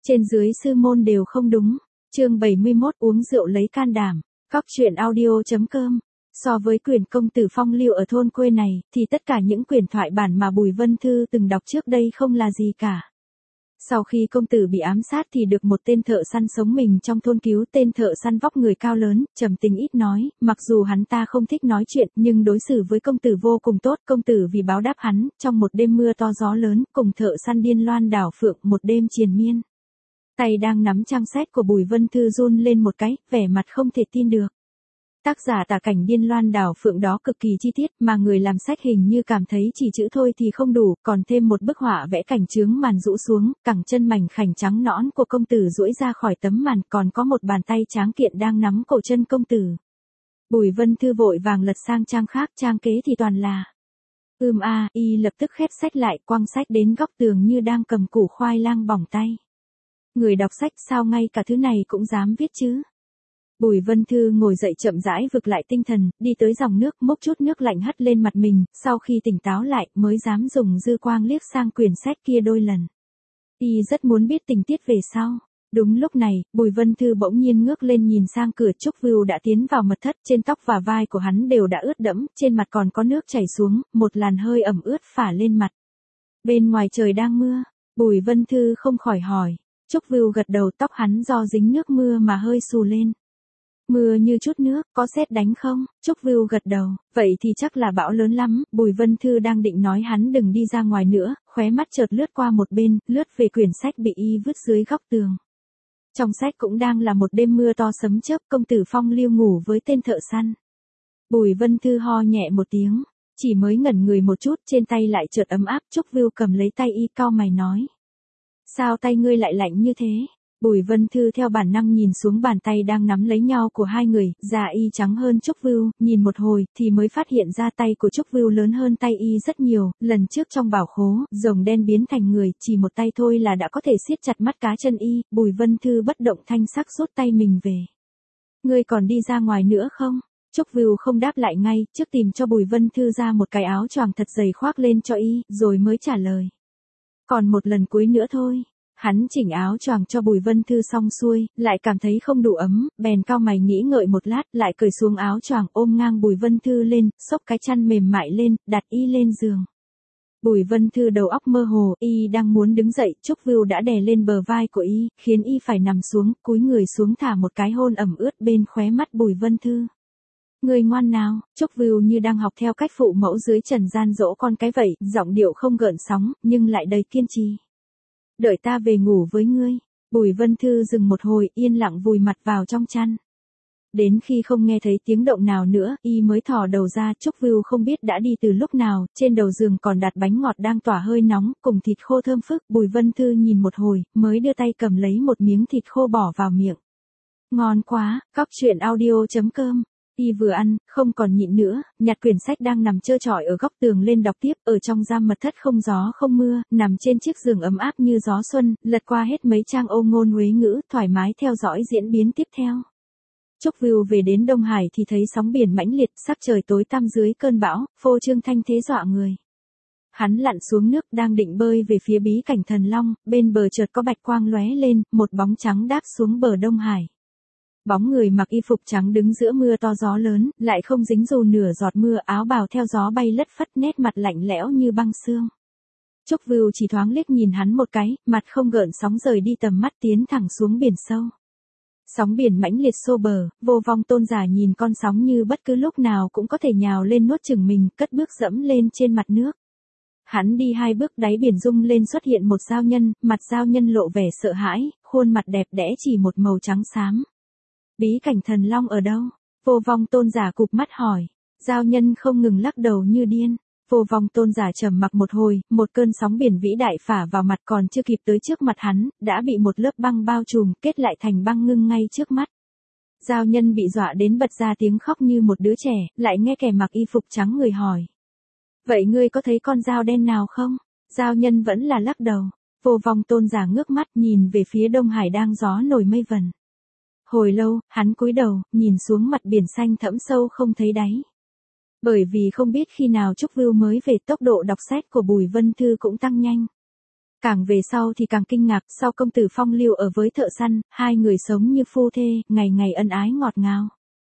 Trên dưới sư môn đều không đúng. Chương 71 uống rượu lấy can đảm. Cóc truyện audio.com. So với quyển công tử phong lưu ở thôn quê này, thì tất cả những quyển thoại bản mà Bùi Vân Thư từng đọc trước đây không là gì cả. Sau khi công tử bị ám sát thì được một tên thợ săn sống mình trong thôn cứu. Tên thợ săn vóc người cao lớn, trầm tính ít nói, mặc dù hắn ta không thích nói chuyện nhưng đối xử với công tử vô cùng tốt. Công tử vì báo đáp hắn, trong một đêm mưa to gió lớn, cùng thợ săn điên loan đảo phượng một đêm triền miên. Tay đang nắm trang sách của Bùi Vân Thư run lên một cái, vẻ mặt không thể tin được. Tác giả tả cảnh điên loan đảo phượng đó cực kỳ chi tiết, mà người làm sách hình như cảm thấy chỉ chữ thôi thì không đủ, còn thêm một bức họa vẽ cảnh chướng màn rũ xuống, cẳng chân mảnh khảnh trắng nõn của công tử duỗi ra khỏi tấm màn, còn có một bàn tay tráng kiện đang nắm cổ chân công tử. Bùi Vân Thư vội vàng lật sang trang khác, trang kế thì toàn là y lập tức khép sách lại, quăng sách đến góc tường như đang cầm củ khoai lang bỏng tay. Người đọc sách sao ngay cả thứ này cũng dám viết chứ? Bùi Vân Thư ngồi dậy chậm rãi vực lại tinh thần, đi tới dòng nước, múc chút nước lạnh hất lên mặt mình, sau khi tỉnh táo lại, mới dám dùng dư quang liếc sang quyển sách kia đôi lần. Y rất muốn biết tình tiết về sau. Đúng lúc này, Bùi Vân Thư bỗng nhiên ngước lên nhìn sang cửa. Trúc Vưu đã tiến vào mật thất, trên tóc và vai của hắn đều đã ướt đẫm, trên mặt còn có nước chảy xuống, một làn hơi ẩm ướt phả lên mặt. Bên ngoài trời đang mưa, Bùi Vân Thư không khỏi hỏi. Trúc Vưu gật đầu, tóc hắn do dính nước mưa mà hơi xù lên. Mưa như chút nước, có sét đánh không? Trúc Vưu gật đầu, vậy thì chắc là bão lớn lắm. Bùi Vân Thư đang định nói hắn đừng đi ra ngoài nữa, khóe mắt chợt lướt qua một bên, lướt về quyển sách bị y vứt dưới góc tường. Trong sách cũng đang là một đêm mưa to sấm chớp, công tử phong lưu ngủ với tên thợ săn. Bùi Vân Thư ho nhẹ một tiếng, chỉ mới ngẩn người một chút, trên tay lại chợt ấm áp. Trúc Vưu cầm lấy tay y, cau mày nói. Sao tay ngươi lại lạnh như thế? Bùi Vân Thư theo bản năng nhìn xuống bàn tay đang nắm lấy nhau của hai người, da y trắng hơn Trúc Vưu, nhìn một hồi thì mới phát hiện ra tay của Trúc Vưu lớn hơn tay y rất nhiều. Lần trước trong bảo khố, rồng đen biến thành người, chỉ một tay thôi là đã có thể siết chặt mắt cá chân y. Bùi Vân Thư bất động thanh sắc rút tay mình về. Ngươi còn đi ra ngoài nữa không? Trúc Vưu không đáp lại ngay, trước tìm cho Bùi Vân Thư ra một cái áo choàng thật dày khoác lên cho y, rồi mới trả lời. Còn một lần cuối nữa thôi. Hắn chỉnh áo choàng cho Bùi Vân Thư xong xuôi, lại cảm thấy không đủ ấm, bèn cau mày nghĩ ngợi một lát, lại cởi xuống áo choàng, ôm ngang Bùi Vân Thư lên, xốc cái chăn mềm mại lên, đặt y lên giường. Bùi Vân Thư đầu óc mơ hồ, y đang muốn đứng dậy, Trúc Vưu đã đè lên bờ vai của y, khiến y phải nằm xuống, cúi người xuống thả một cái hôn ẩm ướt bên khóe mắt Bùi Vân Thư. Người ngoan nào? Trúc Vưu như đang học theo cách phụ mẫu dưới trần gian dỗ con cái vậy, giọng điệu không gợn sóng, nhưng lại đầy kiên trì. Đợi ta về ngủ với ngươi. Bùi Vân Thư dừng một hồi, yên lặng vùi mặt vào trong chăn. Đến khi không nghe thấy tiếng động nào nữa, y mới thò đầu ra. Trúc Vưu không biết đã đi từ lúc nào, trên đầu giường còn đặt bánh ngọt đang tỏa hơi nóng, cùng thịt khô thơm phức. Bùi Vân Thư nhìn một hồi, mới đưa tay cầm lấy một miếng thịt khô bỏ vào miệng. Ngon quá, cóc truyện audio.com. Y vừa ăn, không còn nhịn nữa, nhặt quyển sách đang nằm trơ trọi ở góc tường lên đọc tiếp. Ở trong giam mật thất không gió không mưa, nằm trên chiếc giường ấm áp như gió xuân, lật qua hết mấy trang âu ngôn huế ngữ, thoải mái theo dõi diễn biến tiếp theo. Trúc Vưu về đến Đông Hải thì thấy sóng biển mãnh liệt, sắc trời tối tăm dưới cơn bão, phô trương thanh thế dọa người. Hắn lặn xuống nước, đang định bơi về phía bí cảnh Thần Long, bên bờ chợt có bạch quang lóe lên, một bóng trắng đáp xuống bờ Đông Hải. Bóng người mặc y phục trắng đứng giữa mưa to gió lớn, lại không dính dù nửa giọt mưa, áo bào theo gió bay lất phất, nét mặt lạnh lẽo như băng xương. Trúc Vưu chỉ thoáng liếc nhìn hắn một cái, mặt không gợn sóng rời đi tầm mắt tiến thẳng xuống biển sâu. Sóng biển mãnh liệt xô bờ, Vô Vong Tôn giả nhìn con sóng như bất cứ lúc nào cũng có thể nhào lên nuốt chửng mình, cất bước dẫm lên trên mặt nước. Hắn đi 2 bước, đáy biển rung lên xuất hiện một giao nhân, mặt giao nhân lộ vẻ sợ hãi, khuôn mặt đẹp đẽ chỉ một màu trắng xám. Bí cảnh Thần Long ở đâu? Vô Vong Tôn giả cụp mắt hỏi. Giao nhân không ngừng lắc đầu như điên. Vô Vong Tôn giả trầm mặc một hồi, một cơn sóng biển vĩ đại phả vào mặt, còn chưa kịp tới trước mặt hắn, đã bị một lớp băng bao trùm, kết lại thành băng ngưng ngay trước mắt. Giao nhân bị dọa đến bật ra tiếng khóc như một đứa trẻ, lại nghe kẻ mặc y phục trắng người hỏi. Vậy ngươi có thấy con dao đen nào không? Giao nhân vẫn là lắc đầu. Vô Vong Tôn giả ngước mắt nhìn về phía Đông Hải đang gió nổi mây vần. Hồi lâu, hắn cúi đầu, nhìn xuống mặt biển xanh thẫm sâu không thấy đáy. Bởi vì không biết khi nào Trúc Vưu mới về, tốc độ đọc sách của Bùi Vân Thư cũng tăng nhanh. Càng về sau thì càng kinh ngạc, sau công tử phong lưu ở với thợ săn, hai người sống như phu thê, ngày ngày ân ái ngọt ngào.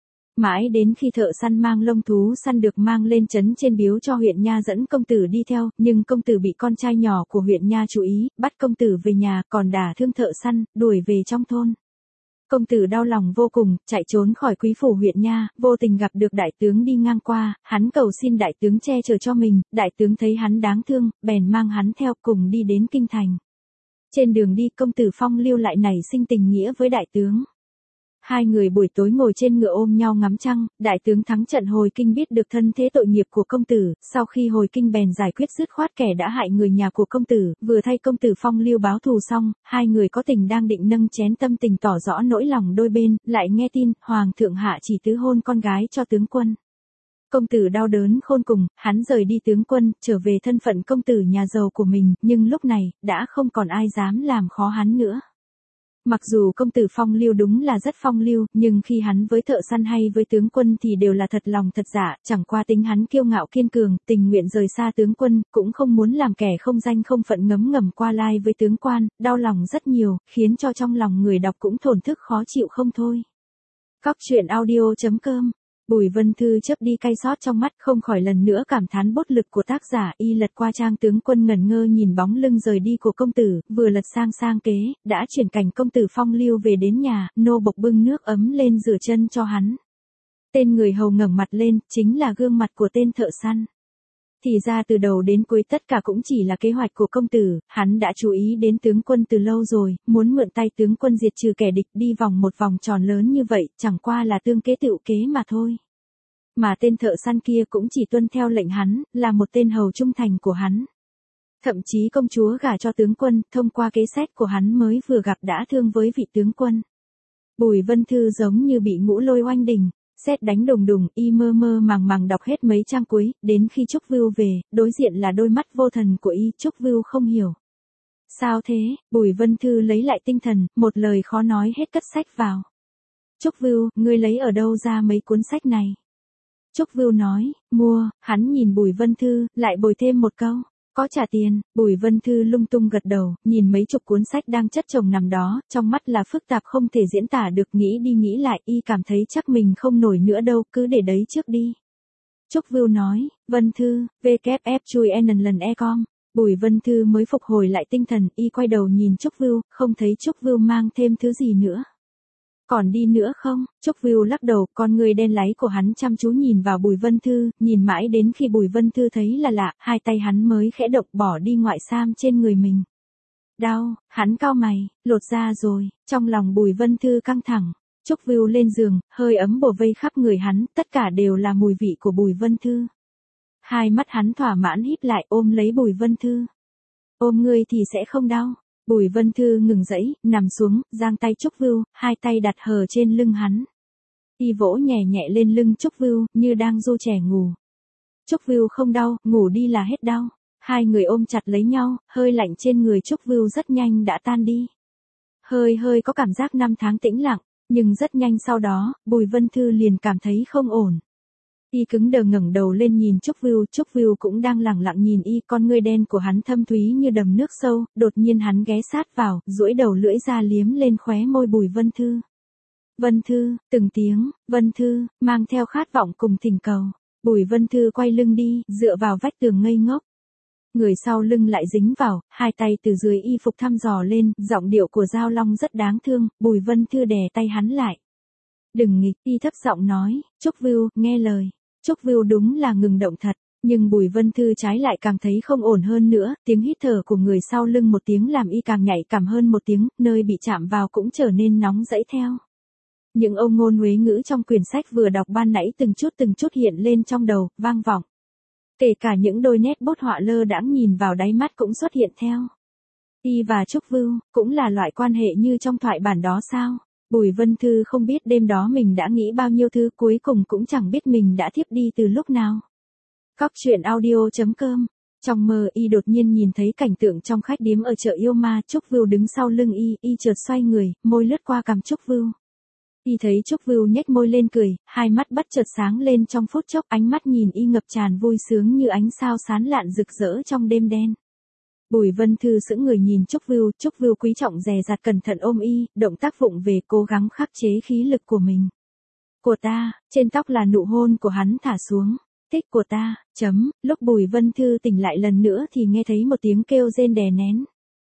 Mãi đến khi thợ săn mang lông thú săn được mang lên trấn trên biếu cho huyện nha dẫn công tử đi theo, nhưng công tử bị con trai nhỏ của huyện nha chú ý, bắt công tử về nhà, còn đả thương thợ săn, đuổi về trong thôn. Công tử đau lòng vô cùng, chạy trốn khỏi quý phủ huyện nha, vô tình gặp được đại tướng đi ngang qua, hắn cầu xin đại tướng che chở cho mình, đại tướng thấy hắn đáng thương, bèn mang hắn theo cùng đi đến kinh thành. Trên đường đi công tử phong lưu lại nảy sinh tình nghĩa với đại tướng. Hai người buổi tối ngồi trên ngựa ôm nhau ngắm trăng, đại tướng thắng trận hồi kinh biết được thân thế tội nghiệp của công tử, sau khi hồi kinh bèn giải quyết dứt khoát kẻ đã hại người nhà của công tử, vừa thay công tử phong lưu báo thù xong, hai người có tình đang định nâng chén tâm tình tỏ rõ nỗi lòng đôi bên, lại nghe tin, hoàng thượng hạ chỉ tứ hôn con gái cho tướng quân. Công tử đau đớn khôn cùng, hắn rời đi tướng quân, trở về thân phận công tử nhà giàu của mình, nhưng lúc này, đã không còn ai dám làm khó hắn nữa. Mặc dù công tử phong lưu đúng là rất phong lưu, nhưng khi hắn với thợ săn hay với tướng quân thì đều là thật lòng thật dạ, chẳng qua tính hắn kiêu ngạo kiên cường, tình nguyện rời xa tướng quân, cũng không muốn làm kẻ không danh không phận ngấm ngầm qua lai với tướng quan, đau lòng rất nhiều, khiến cho trong lòng người đọc cũng thổn thức khó chịu không thôi. Cóc truyện audio.com. Bùi Vân Thư chớp đi cay xót trong mắt, không khỏi lần nữa cảm thán bút lực của tác giả, y lật qua trang tướng quân ngẩn ngơ nhìn bóng lưng rời đi của công tử, vừa lật sang kế, đã chuyển cảnh công tử phong lưu về đến nhà, nô bộc bưng nước ấm lên rửa chân cho hắn. Tên người hầu ngẩng mặt lên, chính là gương mặt của tên thợ săn. Thì ra từ đầu đến cuối tất cả cũng chỉ là kế hoạch của công tử, hắn đã chú ý đến tướng quân từ lâu rồi, muốn mượn tay tướng quân diệt trừ kẻ địch đi vòng một vòng tròn lớn như vậy, chẳng qua là tương kế tựu kế mà thôi. Mà tên thợ săn kia cũng chỉ tuân theo lệnh hắn, là một tên hầu trung thành của hắn. Thậm chí công chúa gả cho tướng quân, thông qua kế sách của hắn mới vừa gặp đã thương với vị tướng quân. Bùi Vân Thư giống như bị ngũ lôi oanh đỉnh. Sét đánh đùng đùng, y mơ mơ màng màng đọc hết mấy trang cuối, đến khi Trúc Vưu về, đối diện là đôi mắt vô thần của y, Trúc Vưu không hiểu. Sao thế? Bùi Vân Thư lấy lại tinh thần, một lời khó nói hết cất sách vào. Trúc Vưu, ngươi lấy ở đâu ra mấy cuốn sách này? Trúc Vưu nói, mua, hắn nhìn Bùi Vân Thư, lại bồi thêm một câu. Có trả tiền, Bùi Vân Thư lung tung gật đầu, nhìn mấy chục cuốn sách đang chất chồng nằm đó, trong mắt là phức tạp không thể diễn tả được, nghĩ đi nghĩ lại, y cảm thấy chắc mình không nổi nữa đâu, cứ để đấy trước đi. Trúc Vưu nói, Vân Thư, wf.com, Bùi Vân Thư mới phục hồi lại tinh thần, y quay đầu nhìn Trúc Vưu, không thấy Trúc Vưu mang thêm thứ gì nữa. Còn đi nữa không? Trúc Vưu lắc đầu, con người đen láy của hắn chăm chú nhìn vào Bùi Vân Thư, nhìn mãi đến khi Bùi Vân Thư thấy là lạ, hai tay hắn mới khẽ động bỏ đi ngoại sam trên người mình. Đau, hắn cau mày, lột da rồi, trong lòng Bùi Vân Thư căng thẳng. Trúc Vưu lên giường, hơi ấm bổ vây khắp người hắn, tất cả đều là mùi vị của Bùi Vân Thư. Hai mắt hắn thỏa mãn híp lại ôm lấy Bùi Vân Thư. Ôm ngươi thì sẽ không đau. Bùi Vân Thư ngừng dãy, nằm xuống, giang tay Trúc Vưu, hai tay đặt hờ trên lưng hắn. Y vỗ nhẹ nhẹ lên lưng Trúc Vưu, như đang du trẻ ngủ. Trúc Vưu không đau, ngủ đi là hết đau. Hai người ôm chặt lấy nhau, hơi lạnh trên người Trúc Vưu rất nhanh đã tan đi. Hơi có cảm giác năm tháng tĩnh lặng, nhưng rất nhanh sau đó, Bùi Vân Thư liền cảm thấy không ổn. Y cứng đờ ngẩng đầu lên nhìn Trúc Vưu cũng đang lẳng lặng nhìn y, con ngươi đen của hắn thâm thúy như đầm nước sâu, đột nhiên hắn ghé sát vào, duỗi đầu lưỡi ra liếm lên khóe môi Bùi Vân Thư. Vân Thư, từng tiếng, Vân Thư, mang theo khát vọng cùng thỉnh cầu. Bùi Vân Thư quay lưng đi, dựa vào vách tường ngây ngốc. Người sau lưng lại dính vào, hai tay từ dưới y phục thăm dò lên, giọng điệu của Giao Long rất đáng thương, Bùi Vân Thư đè tay hắn lại. Đừng nghịch, y thấp giọng nói, Trúc Vưu, nghe lời. Trúc Vưu đúng là ngừng động thật, nhưng Bùi Vân Thư trái lại càng thấy không ổn hơn nữa, tiếng hít thở của người sau lưng một tiếng làm y càng nhạy cảm hơn một tiếng, nơi bị chạm vào cũng trở nên nóng rẫy theo. Những âu ngôn huế ngữ trong quyển sách vừa đọc ban nãy từng chút hiện lên trong đầu, vang vọng. Kể cả những đôi nét bút họa lơ đãng nhìn vào đáy mắt cũng xuất hiện theo. Y và Trúc Vưu, cũng là loại quan hệ như trong thoại bản đó sao? Bùi Vân Thư không biết đêm đó mình đã nghĩ bao nhiêu thứ, cuối cùng cũng chẳng biết mình đã thiếp đi từ lúc nào. Cóc truyện audio.com. Trong mơ y đột nhiên nhìn thấy cảnh tượng trong khách điếm ở chợ yêu ma, Trúc Vưu đứng sau lưng y chợt xoay người, môi lướt qua cằm Trúc Vưu. Y thấy Trúc Vưu nhếch môi lên cười, hai mắt bất chợt sáng lên trong phút chốc, ánh mắt nhìn y ngập tràn vui sướng như ánh sao sáng lạn rực rỡ trong đêm đen. Bùi Vân Thư sững người nhìn Trúc Vưu quý trọng dè dặt cẩn thận ôm y, động tác vụng về cố gắng khắc chế khí lực của mình. Của ta, trên tóc là nụ hôn của hắn thả xuống. Thích của ta, lúc Bùi Vân Thư tỉnh lại lần nữa thì nghe thấy một tiếng kêu rên đè nén.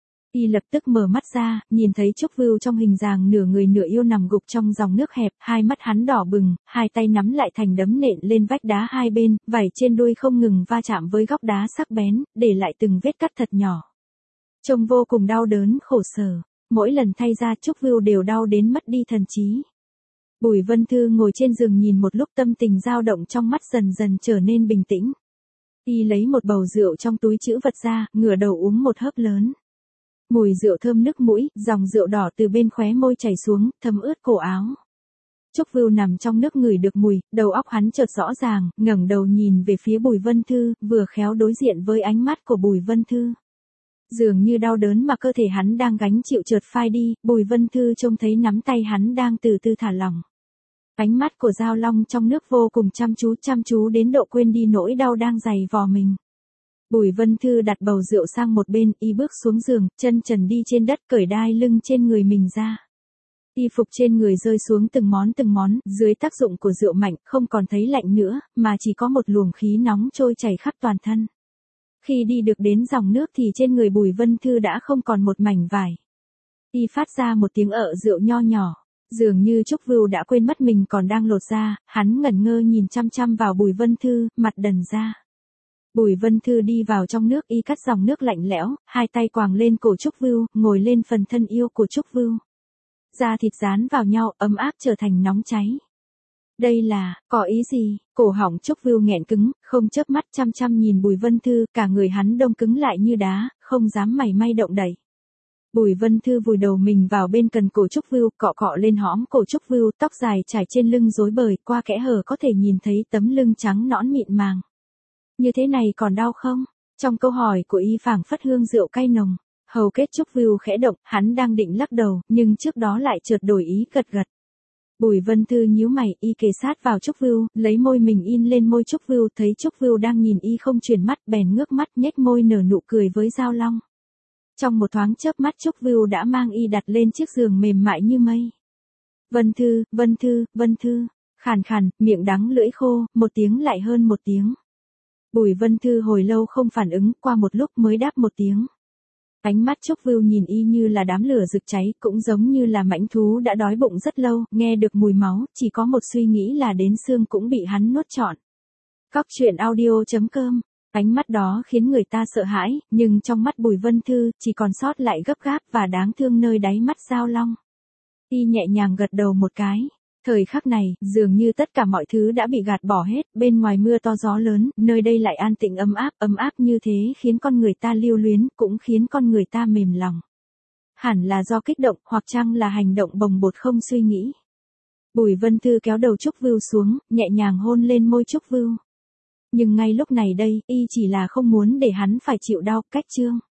Y lập tức mở mắt ra, nhìn thấy Trúc Vưu trong hình dáng nửa người nửa yêu nằm gục trong dòng nước hẹp, hai mắt hắn đỏ bừng, hai tay nắm lại thành đấm nện lên vách đá hai bên, vảy trên đuôi không ngừng va chạm với góc đá sắc bén, để lại từng vết cắt thật nhỏ. Trông vô cùng đau đớn khổ sở, mỗi lần thay ra Trúc Vưu đều đau đến mất đi thần trí. Bùi Vân Thư ngồi trên giường nhìn một lúc tâm tình dao động trong mắt dần dần trở nên bình tĩnh. Y lấy một bầu rượu trong túi trữ vật ra, ngửa đầu uống một hớp lớn. Mùi rượu thơm nức mũi, dòng rượu đỏ từ bên khóe môi chảy xuống, thấm ướt cổ áo. Trúc Vưu nằm trong nước ngửi được mùi, đầu óc hắn chợt rõ ràng, ngẩng đầu nhìn về phía Bùi Vân Thư, vừa khéo đối diện với ánh mắt của Bùi Vân Thư. Dường như đau đớn mà cơ thể hắn đang gánh chịu chợt phai đi, Bùi Vân Thư trông thấy nắm tay hắn đang từ từ thả lỏng. Ánh mắt của Giao Long trong nước vô cùng chăm chú đến độ quên đi nỗi đau đang dày vò mình. Bùi Vân Thư đặt bầu rượu sang một bên, y bước xuống giường, chân trần đi trên đất cởi đai lưng trên người mình ra. Y phục trên người rơi xuống từng món, dưới tác dụng của rượu mạnh, không còn thấy lạnh nữa, mà chỉ có một luồng khí nóng trôi chảy khắp toàn thân. Khi đi được đến dòng nước thì trên người Bùi Vân Thư đã không còn một mảnh vải. Y phát ra một tiếng ợ rượu nho nhỏ. Dường như Trúc Vưu đã quên mất mình còn đang lột da, hắn ngẩn ngơ nhìn chăm vào Bùi Vân Thư, mặt đần ra. Bùi Vân Thư đi vào trong nước, y cắt dòng nước lạnh lẽo, hai tay quàng lên cổ Trúc Vưu, ngồi lên phần thân yêu của Trúc Vưu. Da thịt dán vào nhau, ấm áp trở thành nóng cháy. Đây là, có ý gì? Cổ họng Trúc Vưu nghẹn cứng, không chớp mắt chăm nhìn Bùi Vân Thư, cả người hắn đông cứng lại như đá, không dám mảy may động đậy. Bùi Vân Thư vùi đầu mình vào bên cần cổ Trúc Vưu, cọ lên hõm cổ Trúc Vưu, tóc dài trải trên lưng rối bời, qua kẽ hở có thể nhìn thấy tấm lưng trắng nõn mịn màng. Như thế này còn đau không? Trong câu hỏi của y phảng phất hương rượu cay nồng. Hầu kết Trúc Vưu khẽ động, hắn đang định lắc đầu, nhưng trước đó lại chợt đổi ý gật. Bùi Vân Thư nhíu mày, y kề sát vào Trúc Vưu, lấy môi mình in lên môi Trúc Vưu, thấy Trúc Vưu đang nhìn y không chuyển mắt, bèn ngước mắt nhếch môi nở nụ cười với Giao Long. Trong một thoáng chớp mắt Trúc Vưu đã mang y đặt lên chiếc giường mềm mại như mây. Vân Thư, khàn, miệng đắng lưỡi khô, một tiếng lại hơn một tiếng. Bùi Vân Thư hồi lâu không phản ứng, qua một lúc mới đáp một tiếng. Ánh mắt Trúc Vưu nhìn y như là đám lửa rực cháy, cũng giống như là mãnh thú đã đói bụng rất lâu, nghe được mùi máu, chỉ có một suy nghĩ là đến xương cũng bị hắn nuốt trọn. Cóc truyện audio.com. Ánh mắt đó khiến người ta sợ hãi, nhưng trong mắt Bùi Vân Thư, chỉ còn sót lại gấp gáp và đáng thương nơi đáy mắt Giao Long. Y nhẹ nhàng gật đầu một cái. Thời khắc này, dường như tất cả mọi thứ đã bị gạt bỏ hết, bên ngoài mưa to gió lớn, nơi đây lại an tĩnh ấm áp như thế khiến con người ta lưu luyến, cũng khiến con người ta mềm lòng. Hẳn là do kích động, hoặc chăng là hành động bồng bột không suy nghĩ. Bùi Vân Thư kéo đầu Trúc Vưu xuống, nhẹ nhàng hôn lên môi Trúc Vưu. Nhưng ngay lúc này đây, y chỉ là không muốn để hắn phải chịu đau, cách chương.